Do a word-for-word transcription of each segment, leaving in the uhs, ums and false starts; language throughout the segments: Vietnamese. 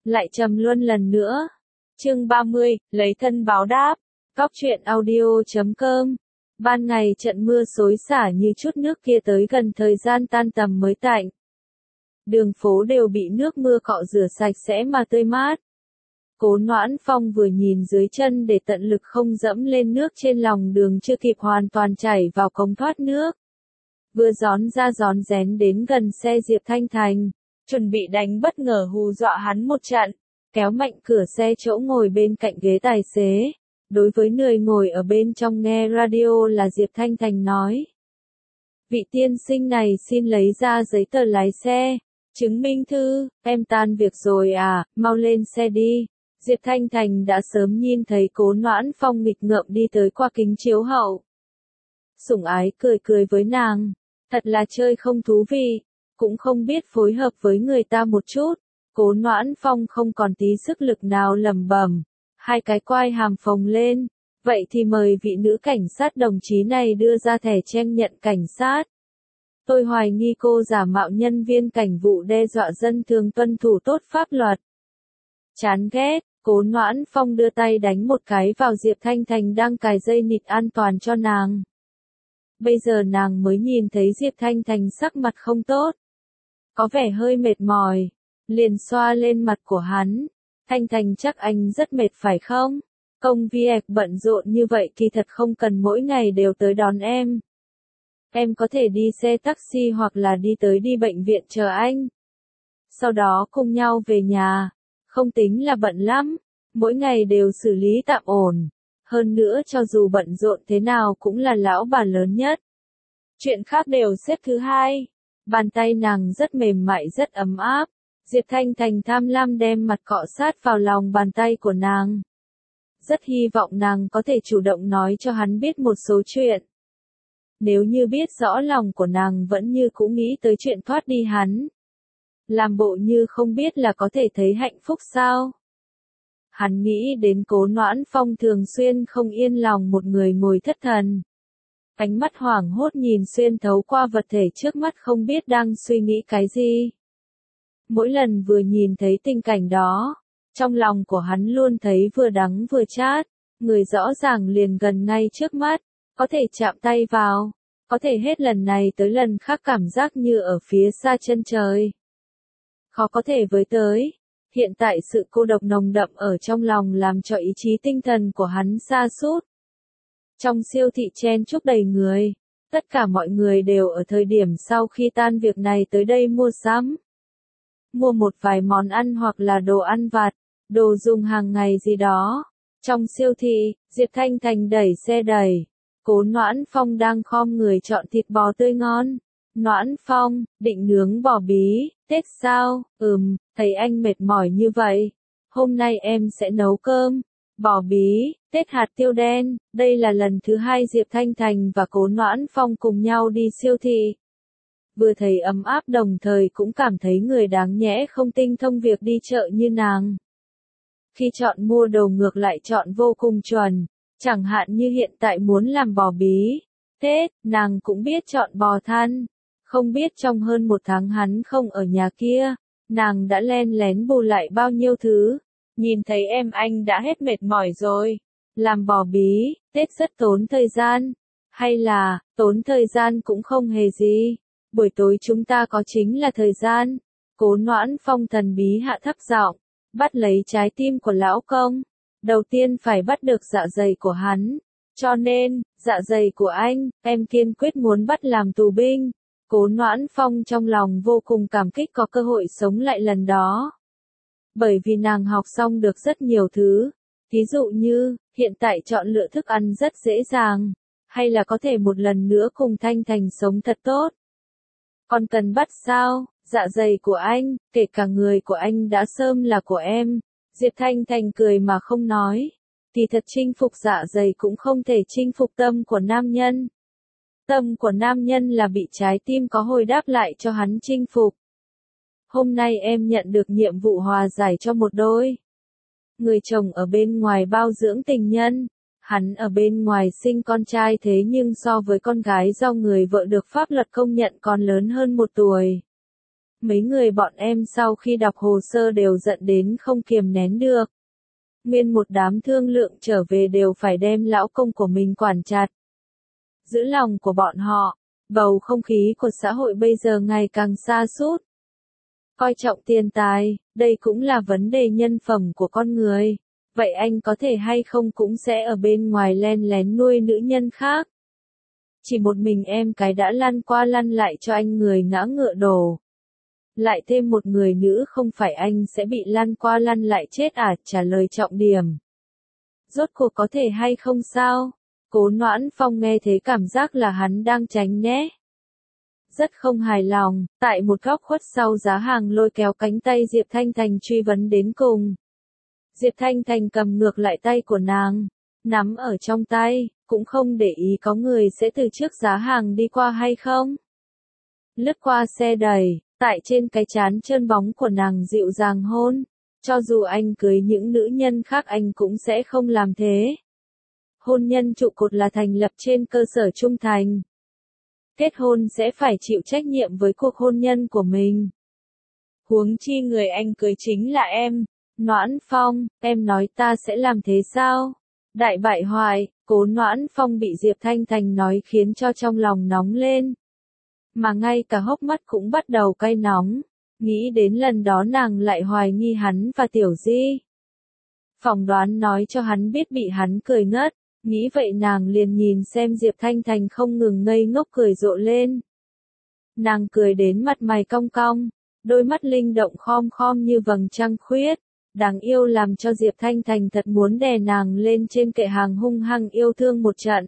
Lại trầm luân lần nữa. Chương ba mươi, lấy thân báo đáp. Cóc truyện audio chấm com. Ban ngày trận mưa xối xả như chút nước kia tới gần thời gian tan tầm mới tạnh. Đường phố đều bị nước mưa cọ rửa sạch sẽ mà tươi mát. Cố Noãn Phong vừa nhìn dưới chân để tận lực không dẫm lên nước trên lòng đường chưa kịp hoàn toàn chảy vào cống thoát nước. Vừa gión ra gión rén đến gần xe Diệp Thanh Thành, chuẩn bị đánh bất ngờ hù dọa hắn một trận, kéo mạnh cửa xe chỗ ngồi bên cạnh ghế tài xế. Đối với người ngồi ở bên trong nghe radio là Diệp Thanh Thành nói. Vị tiên sinh này xin lấy ra giấy tờ lái xe, chứng minh thư, em tan việc rồi à, mau lên xe đi. Diệp Thanh Thành đã sớm nhìn thấy Cố Noãn Phong nghịch ngợm đi tới qua kính chiếu hậu. Sủng ái cười cười với nàng, thật là chơi không thú vị, cũng không biết phối hợp với người ta một chút. Cố Noãn Phong không còn tí sức lực nào lẩm bẩm, hai cái quai hàm phồng lên, vậy thì mời vị nữ cảnh sát đồng chí này đưa ra thẻ tranh nhận cảnh sát. Tôi hoài nghi cô giả mạo nhân viên cảnh vụ đe dọa dân thường tuân thủ tốt pháp luật. Chán ghét, Cố Noãn Phong đưa tay đánh một cái vào Diệp Thanh Thành đang cài dây nịt an toàn cho nàng. Bây giờ nàng mới nhìn thấy Diệp Thanh Thành sắc mặt không tốt, có vẻ hơi mệt mỏi, liền xoa lên mặt của hắn. Thanh Thành, chắc anh rất mệt phải không? Công việc bận rộn như vậy kỳ thật không cần mỗi ngày đều tới đón em. Em có thể đi xe taxi hoặc là đi tới đi bệnh viện chờ anh. Sau đó cùng nhau về nhà, không tính là bận lắm, mỗi ngày đều xử lý tạm ổn. Hơn nữa cho dù bận rộn thế nào cũng là lão bà lớn nhất. Chuyện khác đều xếp thứ hai. Bàn tay nàng rất mềm mại rất ấm áp. Diệp Thanh Thành tham lam đem mặt cọ sát vào lòng bàn tay của nàng. Rất hy vọng nàng có thể chủ động nói cho hắn biết một số chuyện. Nếu như biết rõ lòng của nàng vẫn như cũ nghĩ tới chuyện thoát đi hắn. Làm bộ như không biết là có thể thấy hạnh phúc sao? Hắn nghĩ đến Cố Noãn Phong thường xuyên không yên lòng một người ngồi thất thần. Ánh mắt hoảng hốt nhìn xuyên thấu qua vật thể trước mắt không biết đang suy nghĩ cái gì. Mỗi lần vừa nhìn thấy tình cảnh đó, trong lòng của hắn luôn thấy vừa đắng vừa chát, người rõ ràng liền gần ngay trước mắt, có thể chạm tay vào, có thể hết lần này tới lần khác cảm giác như ở phía xa chân trời. Khó có thể với tới, hiện tại sự cô độc nồng đậm ở trong lòng làm cho ý chí tinh thần của hắn sa sút. Trong siêu thị chen chúc đầy người, tất cả mọi người đều ở thời điểm sau khi tan việc này tới đây mua sắm. Mua một vài món ăn hoặc là đồ ăn vặt, đồ dùng hàng ngày gì đó. Trong siêu thị, Diệp Thanh Thành đẩy xe đẩy. Cố Noãn Phong đang khom người chọn thịt bò tươi ngon. Noãn Phong, định nướng bò bí, Tết sao? Ừm, thấy anh mệt mỏi như vậy. Hôm nay em sẽ nấu cơm. Bò bí, Tết hạt tiêu đen. Đây là lần thứ hai Diệp Thanh Thành và Cố Noãn Phong cùng nhau đi siêu thị. Vừa thấy ấm áp đồng thời cũng cảm thấy người đáng nhẽ không tinh thông việc đi chợ như nàng. Khi chọn mua đồ ngược lại chọn vô cùng chuẩn, chẳng hạn như hiện tại muốn làm bò bí Tết, nàng cũng biết chọn bò thăn. Không biết trong hơn một tháng hắn không ở nhà kia, nàng đã len lén bù lại bao nhiêu thứ. Nhìn thấy em anh đã hết mệt mỏi rồi. Làm bò bí Tết rất tốn thời gian. Hay là, tốn thời gian cũng không hề gì. Buổi tối chúng ta có chính là thời gian. Cố Noãn Phong thần bí hạ thấp giọng, bắt lấy trái tim của lão công. Đầu tiên phải bắt được dạ dày của hắn. Cho nên, dạ dày của anh, em kiên quyết muốn bắt làm tù binh. Cố Noãn Phong trong lòng vô cùng cảm kích có cơ hội sống lại lần đó. Bởi vì nàng học xong được rất nhiều thứ. Ví dụ như, hiện tại chọn lựa thức ăn rất dễ dàng. Hay là có thể một lần nữa cùng Thanh Thành sống thật tốt. Còn cần bắt sao? Dạ dày của anh, kể cả người của anh đã sớm là của em. Diệp Thanh Thành cười mà không nói. Thì thật chinh phục dạ dày cũng không thể chinh phục tâm của nam nhân. Tâm của nam nhân là bị trái tim có hồi đáp lại cho hắn chinh phục. Hôm nay em nhận được nhiệm vụ hòa giải cho một đôi. Người chồng ở bên ngoài bao dưỡng tình nhân. Hắn ở bên ngoài sinh con trai thế nhưng so với con gái do người vợ được pháp luật công nhận còn lớn hơn một tuổi. Mấy người bọn em sau khi đọc hồ sơ đều giận đến không kiềm nén được. Nguyên một đám thương lượng trở về đều phải đem lão công của mình quản chặt. Giữ lòng của bọn họ, bầu không khí của xã hội bây giờ ngày càng sa sút. Coi trọng tiền tài, đây cũng là vấn đề nhân phẩm của con người. Vậy anh có thể hay không cũng sẽ ở bên ngoài len lén nuôi nữ nhân khác. Chỉ một mình em cái đã lăn qua lăn lại cho anh người ngã ngựa đổ. Lại thêm một người nữ không phải anh sẽ bị lăn qua lăn lại chết à, trả lời trọng điểm. Rốt cuộc có thể hay không sao? Cố Noãn Phong nghe thế cảm giác là hắn đang tránh né. Rất không hài lòng, tại một góc khuất sau giá hàng lôi kéo cánh tay Diệp Thanh Thành truy vấn đến cùng. Diệp Thanh Thành cầm ngược lại tay của nàng, nắm ở trong tay, cũng không để ý có người sẽ từ trước giá hàng đi qua hay không. Lướt qua xe đầy, tại trên cái trán trơn bóng của nàng dịu dàng hôn, cho dù anh cưới những nữ nhân khác anh cũng sẽ không làm thế. Hôn nhân trụ cột là thành lập trên cơ sở trung thành. Kết hôn sẽ phải chịu trách nhiệm với cuộc hôn nhân của mình. Huống chi người anh cưới chính là em. Noãn Phong, em nói ta sẽ làm thế sao? Đại bại hoại, Cố Noãn Phong bị Diệp Thanh Thành nói khiến cho trong lòng nóng lên. Mà ngay cả hốc mắt cũng bắt đầu cay nóng. Nghĩ đến lần đó nàng lại hoài nghi hắn và Tiểu Di. Phỏng đoán nói cho hắn biết bị hắn cười ngất. Nghĩ vậy nàng liền nhìn xem Diệp Thanh Thành không ngừng ngây ngốc cười rộ lên. Nàng cười đến mặt mày cong cong, đôi mắt linh động khom khom như vầng trăng khuyết, đáng yêu làm cho Diệp Thanh Thành thật muốn đè nàng lên trên kệ hàng hung hăng yêu thương một trận.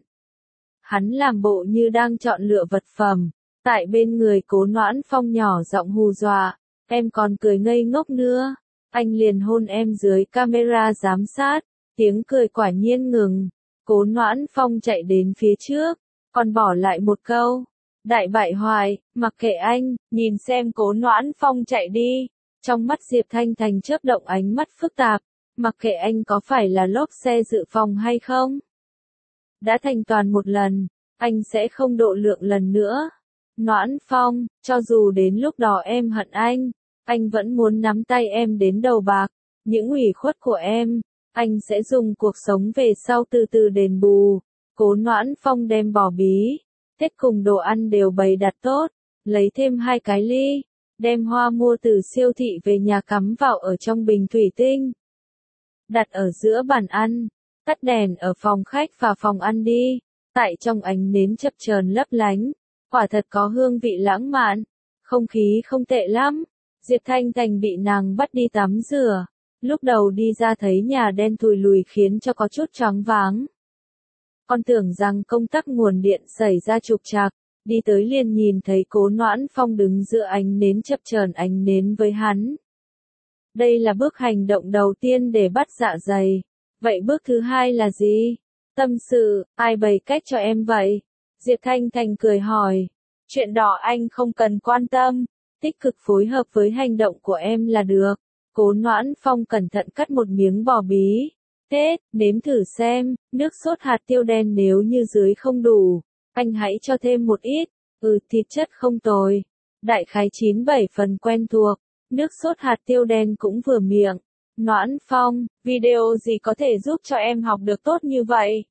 Hắn làm bộ như đang chọn lựa vật phẩm, tại bên người Cố Noãn Phong nhỏ giọng hù dọa, em còn cười ngây ngốc nữa, anh liền hôn em dưới camera giám sát, tiếng cười quả nhiên ngừng. Cố Noãn Phong chạy đến phía trước, còn bỏ lại một câu. Đại bại hoại, mặc kệ anh, nhìn xem Cố Noãn Phong chạy đi. Trong mắt Diệp Thanh Thành chớp động ánh mắt phức tạp, mặc kệ anh có phải là lốp xe dự phòng hay không. Đã thành toàn một lần, anh sẽ không độ lượng lần nữa. Noãn Phong, cho dù đến lúc đó em hận anh, anh vẫn muốn nắm tay em đến đầu bạc, những ủy khuất của em. Anh sẽ dùng cuộc sống về sau từ từ đền bù. Cố Noãn Phong đem bò bí, tết cùng đồ ăn đều bày đặt tốt, lấy thêm hai cái ly, đem hoa mua từ siêu thị về nhà cắm vào ở trong bình thủy tinh. Đặt ở giữa bàn ăn, tắt đèn ở phòng khách và phòng ăn đi, tại trong ánh nến chập chờn lấp lánh, quả thật có hương vị lãng mạn, không khí không tệ lắm. Diệp Thanh Thành bị nàng bắt đi tắm rửa. Lúc đầu đi ra thấy nhà đen thùi lùi khiến cho có chút choáng váng. Con tưởng rằng công tắc nguồn điện xảy ra trục trặc, đi tới liền nhìn thấy Cố Noãn Phong đứng giữa ánh nến chập chờn ánh nến với hắn. Đây là bước hành động đầu tiên để bắt dạ dày. Vậy bước thứ hai là gì? Tâm sự, ai bày cách cho em vậy? Diệp Thanh Thành cười hỏi. Chuyện đó anh không cần quan tâm, tích cực phối hợp với hành động của em là được. Cố Noãn Phong cẩn thận cắt một miếng bò bí. Tết, nếm thử xem, nước sốt hạt tiêu đen nếu như dưới không đủ, anh hãy cho thêm một ít. Ừ, thịt chất không tồi. Đại khái chín bảy phần quen thuộc, nước sốt hạt tiêu đen cũng vừa miệng. Noãn Phong, video gì có thể giúp cho em học được tốt như vậy?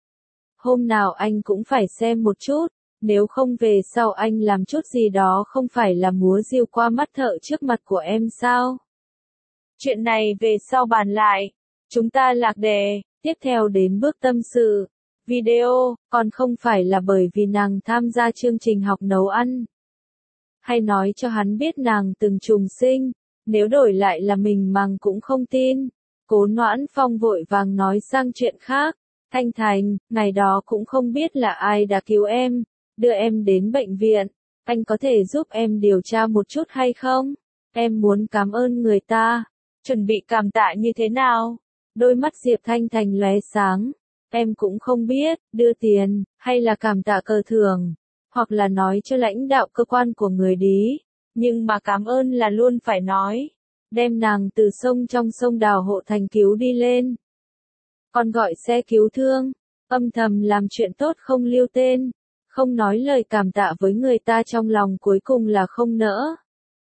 Hôm nào anh cũng phải xem một chút, nếu không về sau anh làm chút gì đó không phải là múa diều qua mắt thợ trước mặt của em sao? Chuyện này về sau bàn lại. Chúng ta lạc đề, tiếp theo đến bước tâm sự. Video, còn không phải là bởi vì nàng tham gia chương trình học nấu ăn. Hay nói cho hắn biết nàng từng trùng sinh, nếu đổi lại là mình màng cũng không tin. Cố Noãn Phong vội vàng nói sang chuyện khác. Thanh Thành, ngày đó cũng không biết là ai đã cứu em, đưa em đến bệnh viện. Anh có thể giúp em điều tra một chút hay không? Em muốn cảm ơn người ta. Chuẩn bị cảm tạ như thế nào? Đôi mắt Diệp Thanh Thành lóe sáng. Em cũng không biết, đưa tiền, hay là cảm tạ cờ thưởng, hoặc là nói cho lãnh đạo cơ quan của người Đí. Nhưng mà cảm ơn là luôn phải nói. Đem nàng từ sông trong sông Đào Hộ Thành cứu đi lên. Còn gọi xe cứu thương, âm thầm làm chuyện tốt không lưu tên, không nói lời cảm tạ với người ta trong lòng cuối cùng là không nỡ.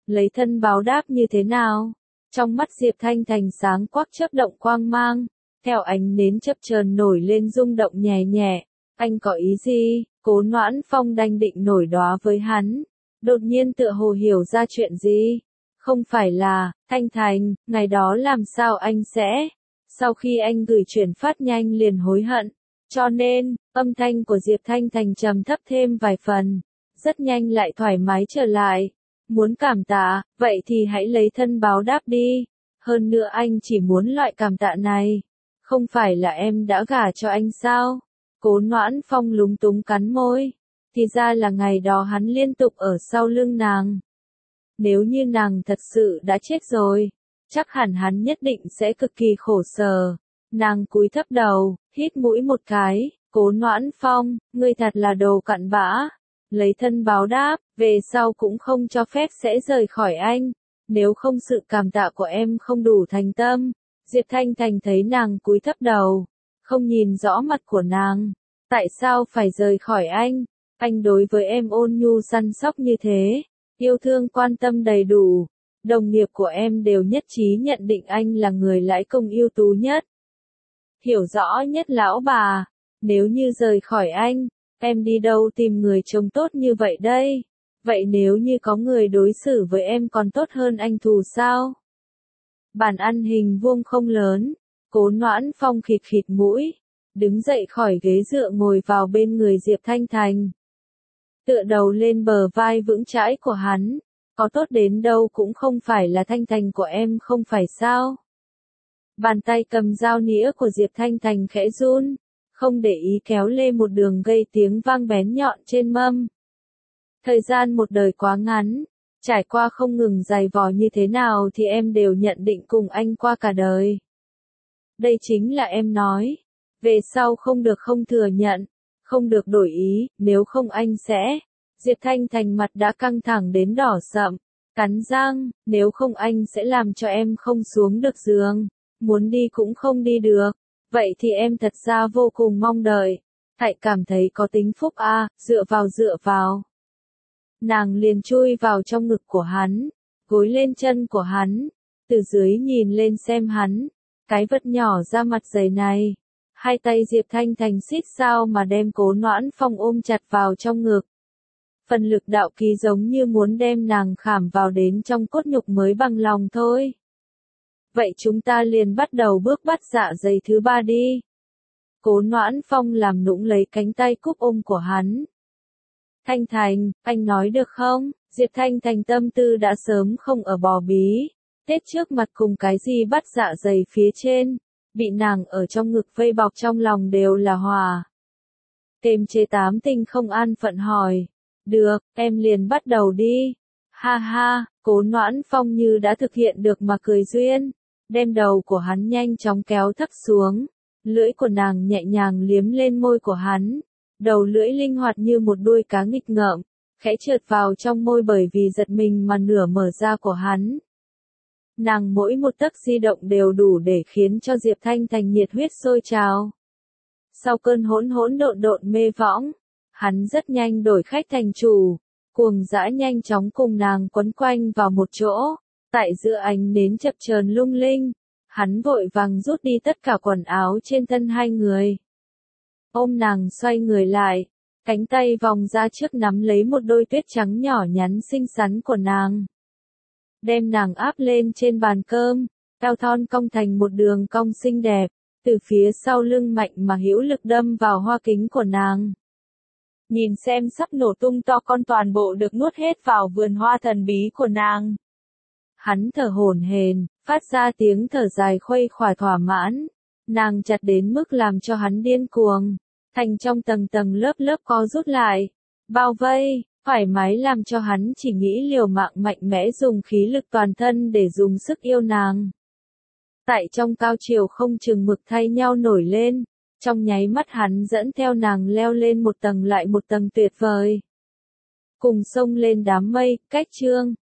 lấy thân báo đáp như thế nào? Trong mắt Diệp Thanh Thành sáng quắc chớp động quang mang, theo ánh nến chập chờn nổi lên rung động nhẹ nhẹ. Anh có ý gì? Cố Noãn Phong đang định nổi đoá với hắn, đột nhiên tựa hồ hiểu ra chuyện gì. Không phải là, Thanh Thành, ngày đó làm sao anh sẽ? Sau khi anh gửi chuyển phát nhanh liền hối hận. Cho nên, âm thanh của Diệp Thanh Thành trầm thấp thêm vài phần, rất nhanh lại thoải mái trở lại. Muốn cảm tạ, vậy thì hãy lấy thân báo đáp đi. Hơn nữa anh chỉ muốn loại cảm tạ này. Không phải là em đã gả cho anh sao? Cố Noãn Phong lúng túng cắn môi. Thì ra là ngày đó hắn liên tục ở sau lưng nàng. Nếu như nàng thật sự đã chết rồi, chắc hẳn hắn nhất định sẽ cực kỳ khổ sở. Nàng cúi thấp đầu, hít mũi một cái. Cố Noãn Phong, ngươi thật là đồ cặn bã. Lấy thân báo đáp, về sau cũng không cho phép sẽ rời khỏi anh. Nếu không sự cảm tạ của em không đủ thành tâm. Diệp Thanh Thành thấy nàng cúi thấp đầu, không nhìn rõ mặt của nàng. Tại sao phải rời khỏi anh? Anh đối với em ôn nhu săn sóc như thế, yêu thương quan tâm đầy đủ. Đồng nghiệp của em đều nhất trí nhận định anh là người lãi công ưu tú nhất. Hiểu rõ nhất lão bà, nếu như rời khỏi anh, em đi đâu tìm người chồng tốt như vậy đây? Vậy nếu như có người đối xử với em còn tốt hơn anh thù sao? Bàn ăn hình vuông không lớn, Cố Noãn Phong khịt khịt mũi, đứng dậy khỏi ghế dựa ngồi vào bên người Diệp Thanh Thành. Tựa đầu lên bờ vai vững chãi của hắn, có tốt đến đâu cũng không phải là Thanh Thành của em không phải sao? Bàn tay cầm dao nĩa của Diệp Thanh Thành khẽ run, không để ý kéo lê một đường gây tiếng vang bén nhọn trên mâm. Thời gian một đời quá ngắn, trải qua không ngừng dày vò như thế nào thì em đều nhận định cùng anh qua cả đời. Đây chính là em nói, về sau không được không thừa nhận, không được đổi ý, nếu không anh sẽ. Diệp Thanh Thành mặt đã căng thẳng đến đỏ sậm, cắn răng, nếu không anh sẽ làm cho em không xuống được giường, muốn đi cũng không đi được. Vậy thì em thật ra vô cùng mong đợi. Hãy cảm thấy có tính phúc a, à, dựa vào dựa vào. Nàng liền chui vào trong ngực của hắn, gối lên chân của hắn, từ dưới nhìn lên xem hắn, cái vật nhỏ ra mặt dày này. Hai tay Diệp Thanh Thành xít sao mà đem Cố Noãn Phong ôm chặt vào trong ngực. Phần lực đạo kỳ giống như muốn đem nàng khảm vào đến trong cốt nhục mới bằng lòng thôi. Vậy chúng ta liền bắt đầu bước bắt dạ dày thứ ba đi. Cố Noãn Phong làm nũng lấy cánh tay cúp ôm của hắn. Thanh Thành, anh nói được không? Diệp Thanh Thành tâm tư đã sớm không ở bò bí. Tết trước mặt cùng cái gì bắt dạ dày phía trên. Bị nàng ở trong ngực vây bọc trong lòng đều là hòa. Kềm chế tám tinh không an phận hỏi. Được, em liền bắt đầu đi. Ha ha, Cố Noãn Phong như đã thực hiện được mà cười duyên. Đem đầu của hắn nhanh chóng kéo thấp xuống. Lưỡi của nàng nhẹ nhàng liếm lên môi của hắn. Đầu lưỡi linh hoạt như một đuôi cá nghịch ngợm, khẽ trượt vào trong môi bởi vì giật mình mà nửa mở ra của hắn. Nàng mỗi một tấc di động đều đủ để khiến cho Diệp Thanh Thành nhiệt huyết sôi trào. Sau cơn hỗn hỗn độn độn mê võng, hắn rất nhanh đổi khách thành chủ, cuồng dã nhanh chóng cùng nàng quấn quanh vào một chỗ, tại giữa ánh nến chập chờn lung linh, hắn vội vàng rút đi tất cả quần áo trên thân hai người. Ôm nàng xoay người lại, cánh tay vòng ra trước nắm lấy một đôi tuyết trắng nhỏ nhắn xinh xắn của nàng. Đem nàng áp lên trên bàn cơm, eo thon cong thành một đường cong xinh đẹp, từ phía sau lưng mạnh mà hữu lực đâm vào hoa kính của nàng. Nhìn xem sắp nổ tung to con toàn bộ được nuốt hết vào vườn hoa thần bí của nàng. Hắn thở hổn hển, phát ra tiếng thở dài khuây khỏa thỏa mãn. Nàng chặt đến mức làm cho hắn điên cuồng. Thành trong tầng tầng lớp lớp co rút lại, bao vây, thoải mái làm cho hắn chỉ nghĩ liều mạng mạnh mẽ dùng khí lực toàn thân để dùng sức yêu nàng. Tại trong cao chiều không chừng mực thay nhau nổi lên, trong nháy mắt hắn dẫn theo nàng leo lên một tầng lại một tầng tuyệt vời. Cùng xông lên đám mây, cách chương.